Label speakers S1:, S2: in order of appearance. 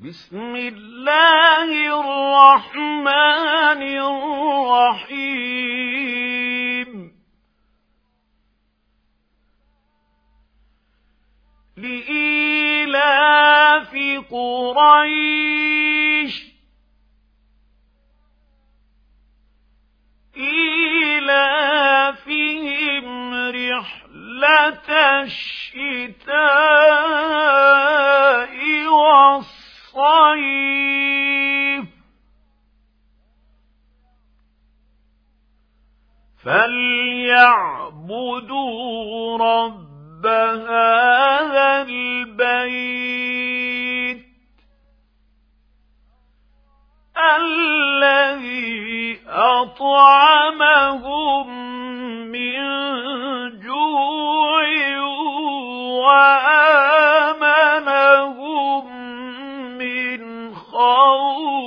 S1: بسم الله الرحمن الرحيم لإيلاف قريش إيلافهم رحلة الشتاء والصيف فليعبدوا رب هذا البيت الذي أطعمهم من جوع وآمنهم من خوف.